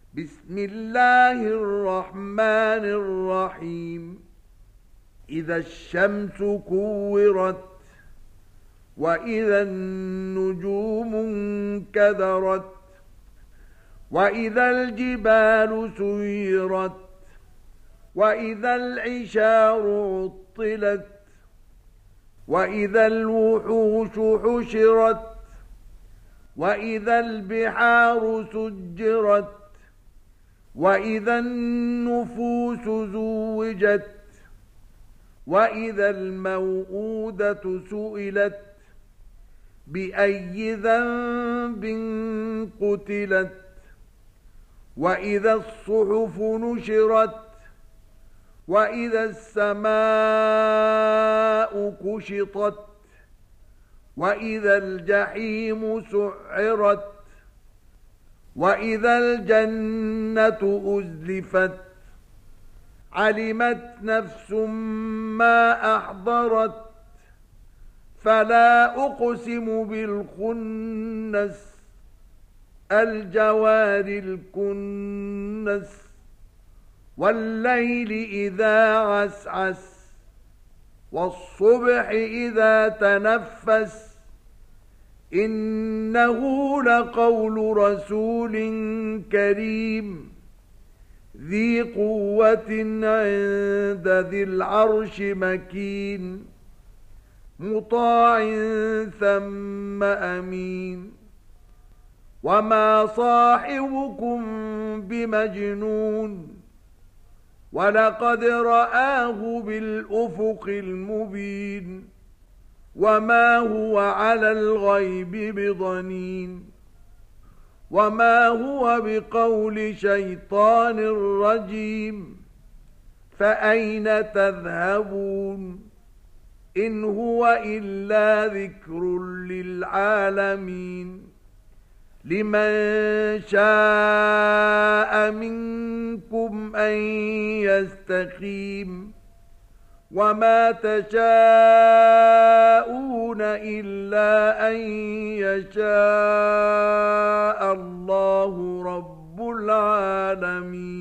بسم الله الرحمن الرحيم إذا الشمس كورت وإذا النجوم انكدرت وإذا الجبال سيرت وإذا العشار عطلت وإذا الوحوش حشرت وإذا البحار سجرت وإذا النفوس زوجت وإذا الموءودة سئلت بأي ذنب قتلت وإذا الصحف نشرت وإذا السماء كشطت وإذا الجحيم سعرت وإذا الجنة أزلفت علمت نفس ما أحضرت فلا أقسم بالخنس الجوار الكنس والليل إذا عسعس والصبح إذا تنفس إنه لقول رسول كريم ذي قوة عند ذي العرش مكين مطاع ثم أمين وما صاحبكم بمجنون ولقد رآه بالأفق المبين وما هو على الغيب بضنين وما هو بقول شيطان رجيم فأين تذهبون إن هو إلا ذكر للعالمين لمن شاء منكم أن يستقيم وما تشاءون إلا أن يشاء الله رب العالمين.